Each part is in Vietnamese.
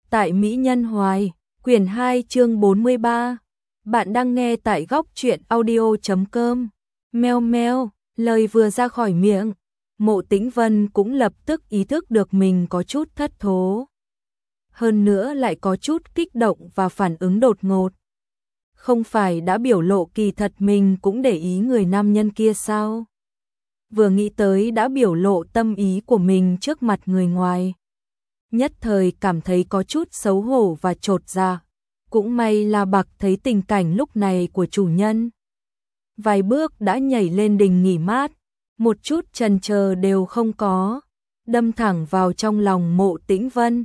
tại Mỹ Nhân Hoài, quyển 2 chương 43. Bạn đang nghe tại góc truyện audio.com. Meo meo, lời vừa ra khỏi miệng, Mộ Tĩnh Vân cũng lập tức ý thức được mình có chút thất thố. Hơn nữa lại có chút kích động và phản ứng đột ngột. Không phải đã biểu lộ kỳ thật mình cũng để ý người nam nhân kia sao? Vừa nghĩ tới đã biểu lộ tâm ý của mình trước mặt người ngoài. Nhất thời cảm thấy có chút xấu hổ và chột dạ. Cũng may là Bạc thấy tình cảnh lúc này của chủ nhân. Vài bước đã nhảy lên đình nghỉ mát, một chút chần chờ đều không có, đâm thẳng vào trong lòng Mộ Tĩnh Vân.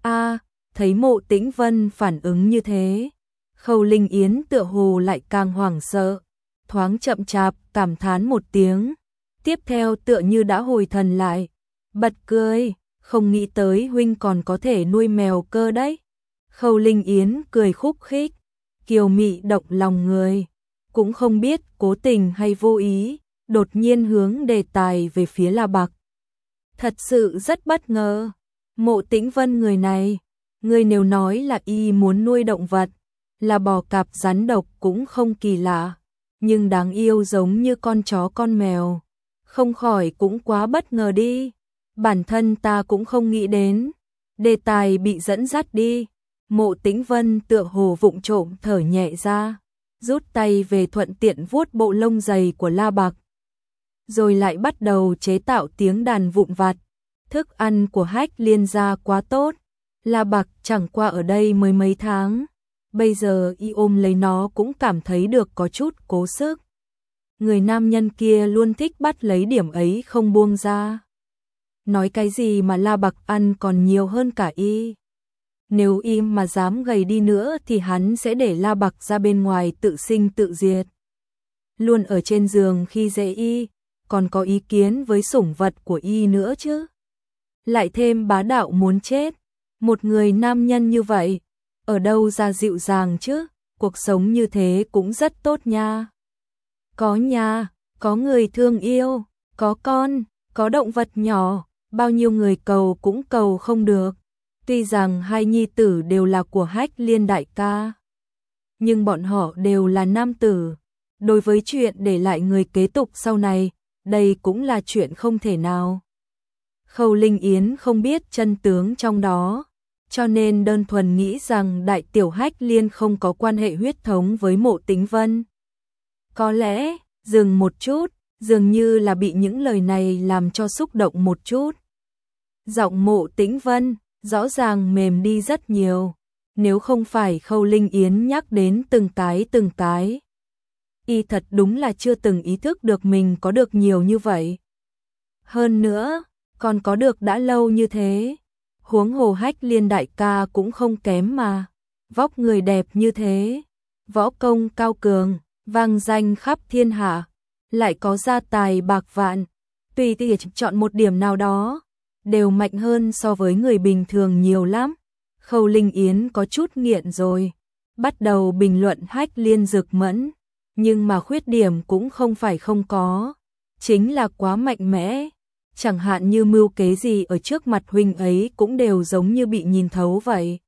Thấy Mộ Tĩnh Vân phản ứng như thế, Khâu Linh Yến tựa hồ lại càng hoảng sợ, thoáng chậm chạp cảm thán một tiếng, tiếp theo tựa như đã hồi thần lại, bật cười, không nghĩ tới huynh còn có thể nuôi mèo cơ đấy. Khâu Linh Yến cười khúc khích, kiều mị động lòng người, cũng không biết cố tình hay vô ý, đột nhiên hướng đề tài về phía La Bạc. Thật sự rất bất ngờ, Mộ Tĩnh Vân người này, người nếu nói là y muốn nuôi động vật, là bò cạp rắn độc cũng không kỳ lạ, nhưng đáng yêu giống như con chó con mèo, không khỏi cũng quá bất ngờ đi. Bản thân ta cũng không nghĩ đến, đề tài bị dẫn dắt đi. Mộ Tĩnh Vân tựa hồ vụng trộm thở nhẹ ra, rút tay về thuận tiện vuốt bộ lông dày của La Bạc. Rồi lại bắt đầu chế tạo tiếng đàn vụn vặt. Thức ăn của Hách Liên gia quá tốt, La Bạc chẳng qua ở đây mới mấy tháng, bây giờ y ôm lấy nó cũng cảm thấy được có chút cố sức. Người nam nhân kia luôn thích bắt lấy điểm ấy không buông ra. Nói cái gì mà La Bạc ăn còn nhiều hơn cả y. Nếu y mà dám gầy đi nữa thì hắn sẽ để La Bạc ra bên ngoài tự sinh tự diệt. Luôn ở trên giường khi dễ y, còn có ý kiến với sủng vật của y nữa chứ. Lại thêm bá đạo muốn chết. Một người nam nhân như vậy, ở đâu ra dịu dàng chứ, cuộc sống như thế cũng rất tốt nha. Có nhà, có người thương yêu, có con, có động vật nhỏ, bao nhiêu người cầu cũng cầu không được. Tuy rằng hai nhi tử đều là của Hách Liên đại ca, nhưng bọn họ đều là nam tử. Đối với chuyện để lại người kế tục sau này, đây cũng là chuyện không thể nào. Khâu Linh Yến không biết chân tướng trong đó, cho nên đơn thuần nghĩ rằng đại tiểu Hách Liên không có quan hệ huyết thống với Mộ Tĩnh Vân. Có lẽ, dừng một chút, dường như là bị những lời này làm cho xúc động một chút. Giọng Mộ Tĩnh Vân rõ ràng mềm đi rất nhiều, nếu không phải Khâu Linh Yến nhắc đến từng cái. Y thật đúng là chưa từng ý thức được mình có được nhiều như vậy. Hơn nữa, còn có được đã lâu như thế. Huống hồ Hách Liên đại ca cũng không kém mà, vóc người đẹp như thế, võ công cao cường, vang danh khắp thiên hạ, lại có gia tài bạc vạn, tùy tiện chọn một điểm nào đó, đều mạnh hơn so với người bình thường nhiều lắm. Khâu Linh Yến có chút nghiện rồi, bắt đầu bình luận Hách Liên Dực Mẫn, nhưng mà khuyết điểm cũng không phải không có, chính là quá mạnh mẽ. Chẳng hạn như mưu kế gì ở trước mặt huynh ấy cũng đều giống như bị nhìn thấu vậy.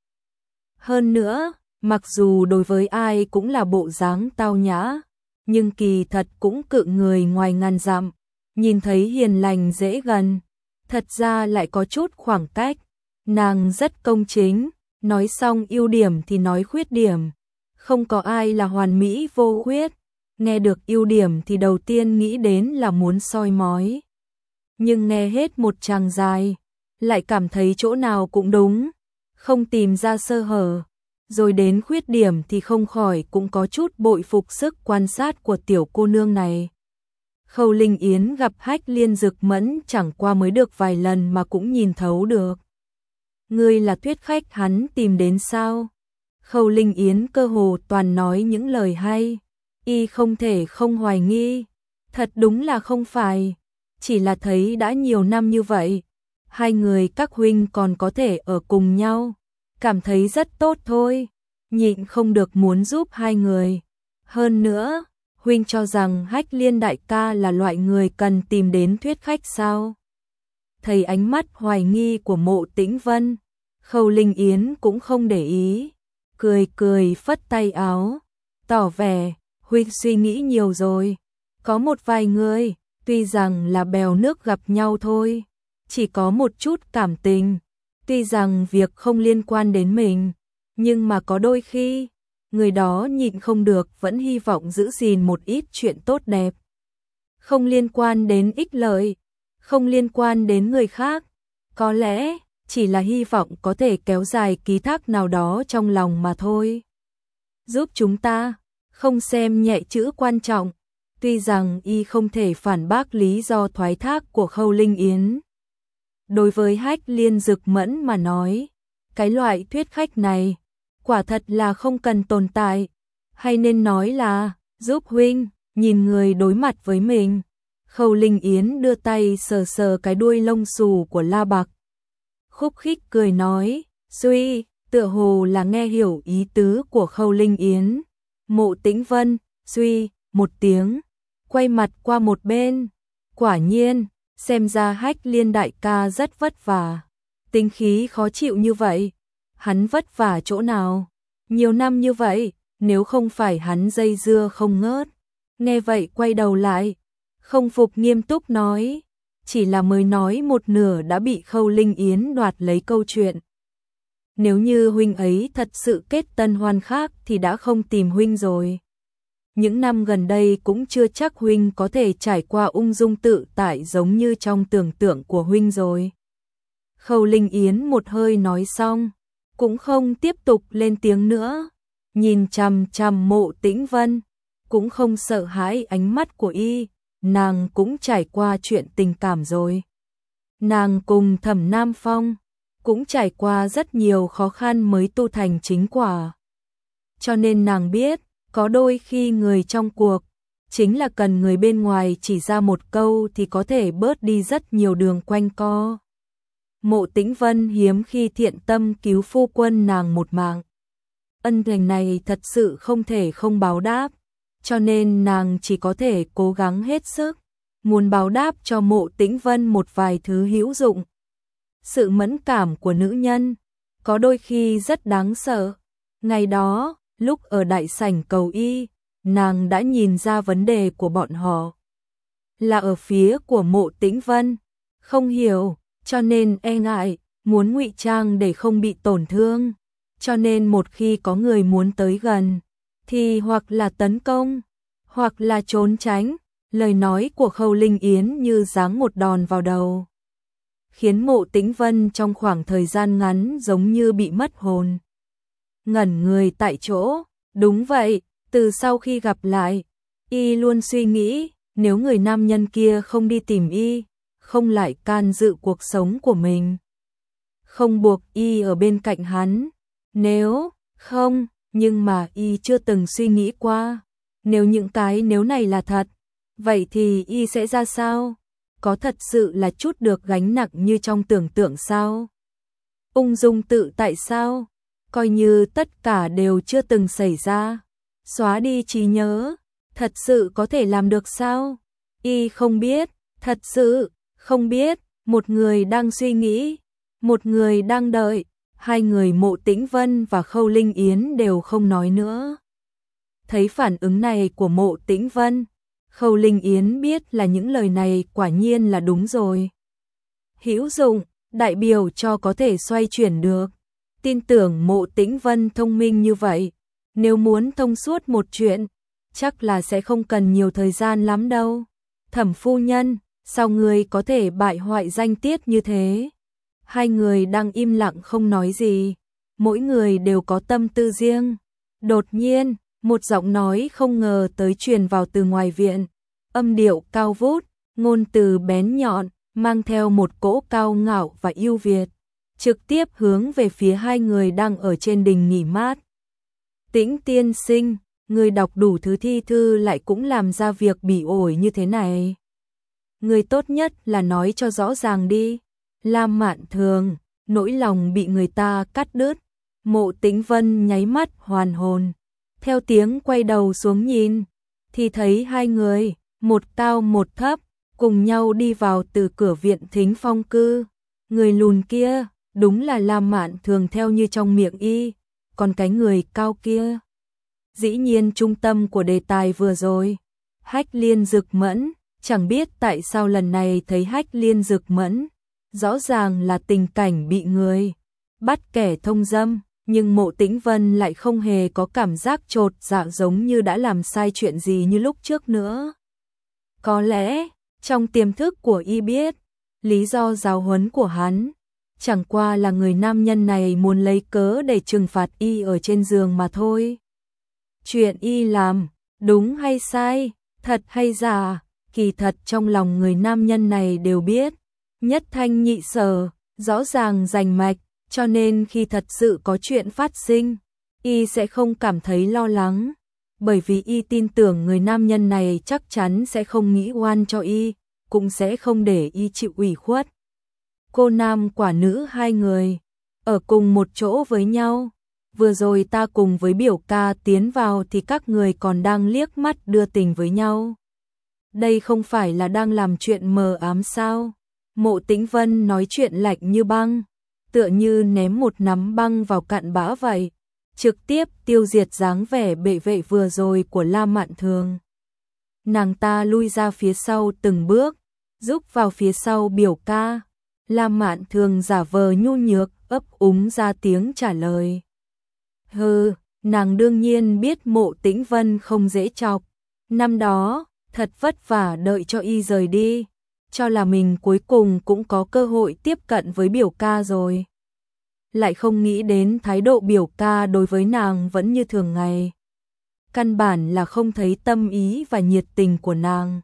Hơn nữa, mặc dù đối với ai cũng là bộ dáng tao nhã, nhưng kỳ thật cũng cự người ngoài ngàn dặm, nhìn thấy hiền lành dễ gần, thật ra lại có chút khoảng cách. Nàng rất công chính, nói xong ưu điểm thì nói khuyết điểm, không có ai là hoàn mỹ vô khuyết, nghe được ưu điểm thì đầu tiên nghĩ đến là muốn soi mói. Nhưng nghe hết một tràng dài, lại cảm thấy chỗ nào cũng đúng, không tìm ra sơ hở, rồi đến khuyết điểm thì không khỏi cũng có chút bội phục sức quan sát của tiểu cô nương này. Khâu Linh Yến gặp Hách Liên Dực Mẫn chẳng qua mới được vài lần mà cũng nhìn thấu được. Ngươi là thuyết khách hắn tìm đến sao? Khâu Linh Yến cơ hồ toàn nói những lời hay, y không thể không hoài nghi, thật đúng là không phải. Chỉ là thấy đã nhiều năm như vậy, hai người các huynh còn có thể ở cùng nhau, cảm thấy rất tốt thôi, nhịn không được muốn giúp hai người. Hơn nữa, huynh cho rằng Hách Liên đại ca là loại người cần tìm đến thuyết khách sao? Thấy ánh mắt hoài nghi của Mộ Tĩnh Vân, Khâu Linh Yến cũng không để ý, cười cười phất tay áo, tỏ vẻ, huynh suy nghĩ nhiều rồi. Có một vài người, tuy rằng là bèo nước gặp nhau thôi, chỉ có một chút cảm tình, tuy rằng việc không liên quan đến mình, nhưng mà có đôi khi, người đó nhịn không được vẫn hy vọng giữ gìn một ít chuyện tốt đẹp. Không liên quan đến ích lợi, không liên quan đến người khác, có lẽ chỉ là hy vọng có thể kéo dài ký thác nào đó trong lòng mà thôi. Giúp chúng ta, không xem nhẹ chữ quan trọng, tuy rằng y không thể phản bác lý do thoái thác của Khâu Linh Yến. Đối với Hách Liên Dực Mẫn mà nói, cái loại thuyết khách này, quả thật là không cần tồn tại, hay nên nói là, giúp huynh, nhìn người đối mặt với mình. Khâu Linh Yến đưa tay sờ sờ cái đuôi lông xù của La Bạc. Khúc khích cười nói, suy, tựa hồ là nghe hiểu ý tứ của Khâu Linh Yến. Mộ Tĩnh Vân, suy, một tiếng, quay mặt qua một bên. Quả nhiên, xem ra Hách Liên đại ca rất vất vả. Tính khí khó chịu như vậy, hắn vất vả chỗ nào? Nhiều năm như vậy, nếu không phải hắn dây dưa không ngớt. Nghe vậy quay đầu lại, không phục nghiêm túc nói, chỉ là mới nói một nửa đã bị Khâu Linh Yến đoạt lấy câu chuyện. Nếu như huynh ấy thật sự kết tân hoan khác thì đã không tìm huynh rồi. Những năm gần đây cũng chưa chắc huynh có thể trải qua ung dung tự tại giống như trong tưởng tượng của huynh rồi. Khâu Linh Yến một hơi nói xong, cũng không tiếp tục lên tiếng nữa, nhìn chằm chằm Mộ Tĩnh Vân, cũng không sợ hãi ánh mắt của y, nàng cũng trải qua chuyện tình cảm rồi. Nàng cùng Thẩm Nam Phong cũng trải qua rất nhiều khó khăn mới tu thành chính quả. Cho nên nàng biết, có đôi khi người trong cuộc, chính là cần người bên ngoài chỉ ra một câu thì có thể bớt đi rất nhiều đường quanh co. Mộ Tĩnh Vân hiếm khi thiện tâm cứu phu quân nàng một mạng. Ân tình này thật sự không thể không báo đáp, cho nên nàng chỉ có thể cố gắng hết sức, muốn báo đáp cho Mộ Tĩnh Vân một vài thứ hữu dụng. Sự mẫn cảm của nữ nhân, có đôi khi rất đáng sợ. Ngày đó, lúc ở đại sảnh cầu y, nàng đã nhìn ra vấn đề của bọn họ. Là ở phía của Mộ Tĩnh Vân, không hiểu, cho nên e ngại, muốn ngụy trang để không bị tổn thương. Cho nên một khi có người muốn tới gần, thì hoặc là tấn công, hoặc là trốn tránh. Lời nói của Khâu Linh Yến như giáng một đòn vào đầu, khiến Mộ Tĩnh Vân trong khoảng thời gian ngắn giống như bị mất hồn. Ngẩn người tại chỗ, đúng vậy, từ sau khi gặp lại, y luôn suy nghĩ, nếu người nam nhân kia không đi tìm y, không lại can dự cuộc sống của mình, không buộc y ở bên cạnh hắn, nếu không, nhưng mà y chưa từng suy nghĩ qua, nếu những cái nếu này là thật, vậy thì y sẽ ra sao? Có thật sự là chút được gánh nặng như trong tưởng tượng sao? Ung dung tự tại sao? Coi như tất cả đều chưa từng xảy ra. Xóa đi trí nhớ, thật sự có thể làm được sao? Y không biết, thật sự không biết. Một người đang suy nghĩ, một người đang đợi. Hai người Mộ Tĩnh Vân và Khâu Linh Yến đều không nói nữa. Thấy phản ứng này của Mộ Tĩnh Vân, Khâu Linh Yến biết là những lời này quả nhiên là đúng rồi. Hữu dụng, đại biểu cho có thể xoay chuyển được. Tin tưởng Mộ Tĩnh Vân thông minh như vậy, nếu muốn thông suốt một chuyện, chắc là sẽ không cần nhiều thời gian lắm đâu. Thẩm phu nhân, sao người có thể bại hoại danh tiết như thế? Hai người đang im lặng không nói gì, mỗi người đều có tâm tư riêng. Đột nhiên, một giọng nói không ngờ tới truyền vào từ ngoài viện, âm điệu cao vút, ngôn từ bén nhọn, mang theo một cỗ cao ngạo và yêu Việt, trực tiếp hướng về phía hai người đang ở trên đình nghỉ mát. Tĩnh tiên sinh, người đọc đủ thứ thi thư lại cũng làm ra việc bỉ ổi như thế này. Người tốt nhất là nói cho rõ ràng đi. Lam Mạn Thường, nỗi lòng bị người ta cắt đứt. Mộ Tĩnh Vân nháy mắt hoàn hồn, theo tiếng quay đầu xuống nhìn, thì thấy hai người, một cao một thấp, cùng nhau đi vào từ cửa viện Thính Phong cư. Người lùn kia, đúng là La Mạn Thường theo như trong miệng y, còn cái người cao kia. Dĩ nhiên trung tâm của đề tài vừa rồi, Hách Liên Dực Mẫn, chẳng biết tại sao lần này thấy Hách Liên Dực Mẫn, rõ ràng là tình cảnh bị người bắt kẻ thông dâm, nhưng Mộ Tĩnh Vân lại không hề có cảm giác chột dạ giống như đã làm sai chuyện gì như lúc trước nữa. Có lẽ, trong tiềm thức của y biết, lý do giáo huấn của hắn, chẳng qua là người nam nhân này muốn lấy cớ để trừng phạt y ở trên giường mà thôi. Chuyện y làm, đúng hay sai, thật hay giả, kỳ thật trong lòng người nam nhân này đều biết, nhất thanh nhị sở, rõ ràng rành mạch, cho nên khi thật sự có chuyện phát sinh, y sẽ không cảm thấy lo lắng, bởi vì y tin tưởng người nam nhân này chắc chắn sẽ không nghĩ oan cho y, cũng sẽ không để y chịu ủy khuất. Cô nam quả nữ hai người, ở cùng một chỗ với nhau. Vừa rồi ta cùng với biểu ca tiến vào thì các người còn đang liếc mắt đưa tình với nhau. Đây không phải là đang làm chuyện mờ ám sao? Mộ Tĩnh Vân nói chuyện lạnh như băng, tựa như ném một nắm băng vào cặn bã vậy, trực tiếp tiêu diệt dáng vẻ bệ vệ vừa rồi của La Mạn Thường. Nàng ta lui ra phía sau từng bước, giúp vào phía sau biểu ca. La Mạn Thường giả vờ nhu nhược, ấp úng ra tiếng trả lời. Hừ, nàng đương nhiên biết Mộ Tĩnh Vân không dễ chọc. Năm đó, thật vất vả đợi cho y rời đi, cho là mình cuối cùng cũng có cơ hội tiếp cận với biểu ca rồi. Lại không nghĩ đến thái độ biểu ca đối với nàng vẫn như thường ngày. Căn bản là không thấy tâm ý và nhiệt tình của nàng.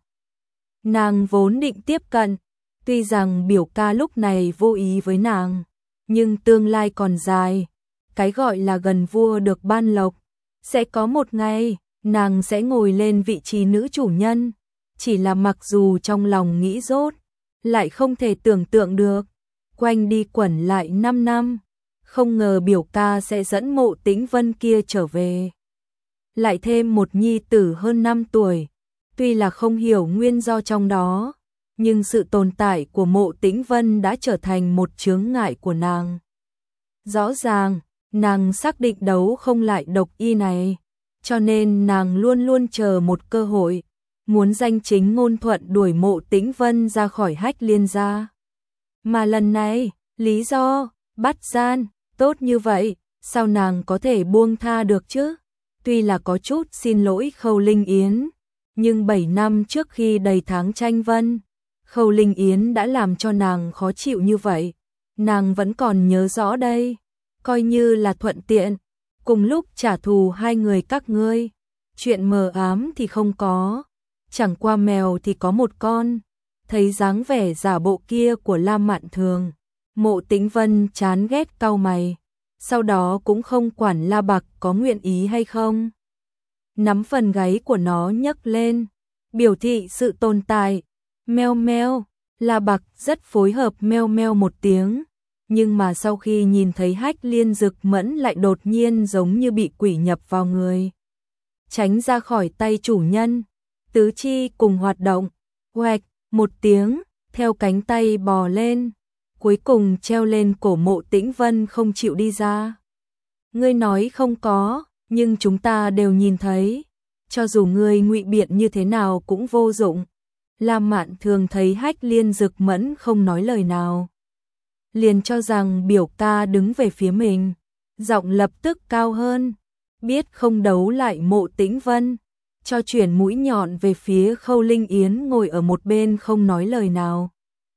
Nàng vốn định tiếp cận, tuy rằng biểu ca lúc này vô ý với nàng, nhưng tương lai còn dài. Cái gọi là gần vua được ban lộc, sẽ có một ngày, nàng sẽ ngồi lên vị trí nữ chủ nhân. Chỉ là mặc dù trong lòng nghĩ dốt, lại không thể tưởng tượng được, quanh đi quẩn lại 5 năm, không ngờ biểu ca sẽ dẫn Mộ Tĩnh Vân kia trở về. Lại thêm một nhi tử hơn 5 tuổi, tuy là không hiểu nguyên do trong đó, nhưng sự tồn tại của Mộ Tĩnh Vân đã trở thành một chướng ngại của nàng. Rõ ràng, nàng xác định đấu không lại độc y này, cho nên nàng luôn luôn chờ một cơ hội, muốn danh chính ngôn thuận đuổi Mộ Tĩnh Vân ra khỏi Hách Liên gia. Mà lần này, lý do, bắt gian, tốt như vậy, sao nàng có thể buông tha được chứ? Tuy là có chút xin lỗi Khâu Linh Yến, nhưng 7 năm trước khi đầy tháng tranh vân, Khâu Linh Yến đã làm cho nàng khó chịu như vậy, nàng vẫn còn nhớ rõ đây. Coi như là thuận tiện, cùng lúc trả thù hai người các ngươi, chuyện mờ ám thì không có, chẳng qua mèo thì có một con. Thấy dáng vẻ giả bộ kia của La Mạn Thường, Mộ Tĩnh Vân chán ghét cau mày, sau đó cũng không quản La Bạc có nguyện ý hay không. Nắm phần gáy của nó nhấc lên, biểu thị sự tồn tại. Meo meo, La Bạc rất phối hợp meo meo một tiếng. Nhưng mà sau khi nhìn thấy Hách Liên Dực Mẫn lại đột nhiên giống như bị quỷ nhập vào người. Tránh ra khỏi tay chủ nhân, tứ chi cùng hoạt động, oạch, một tiếng, theo cánh tay bò lên, cuối cùng treo lên cổ Mộ Tĩnh Vân không chịu đi ra. Ngươi nói không có, nhưng chúng ta đều nhìn thấy, cho dù ngươi ngụy biện như thế nào cũng vô dụng. La Mạn Thường thấy Hách Liên Dực Mẫn không nói lời nào, liền cho rằng biểu ca đứng về phía mình, giọng lập tức cao hơn, biết không đấu lại Mộ Tĩnh Vân, cho chuyển mũi nhọn về phía Khâu Linh Yến ngồi ở một bên không nói lời nào.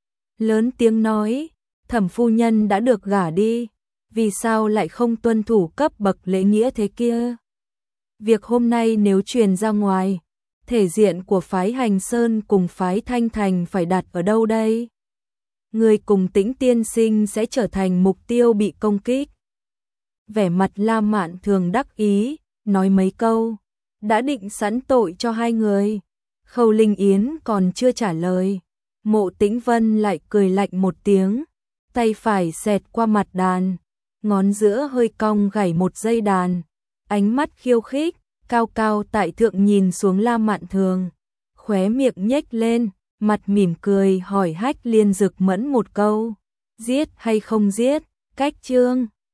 Lớn tiếng nói, Thẩm phu nhân đã được gả đi, vì sao lại không tuân thủ cấp bậc lễ nghĩa thế kia? Việc hôm nay nếu truyền ra ngoài, thể diện của phái Hành Sơn cùng phái Thanh Thành phải đặt ở đâu đây? Người cùng Tĩnh tiên sinh sẽ trở thành mục tiêu bị công kích. Vẻ mặt La Mạn Thường đắc ý, nói mấy câu, đã định sẵn tội cho hai người. Khâu Linh Yến còn chưa trả lời, Mộ Tĩnh Vân lại cười lạnh một tiếng, tay phải xẹt qua mặt đàn, ngón giữa hơi cong gảy một dây đàn, ánh mắt khiêu khích, cao cao tại thượng nhìn xuống La Mạn Thường, khóe miệng nhếch lên, mặt mỉm cười hỏi Hách Liên Dực Mẫn một câu, giết hay không giết? Cách chương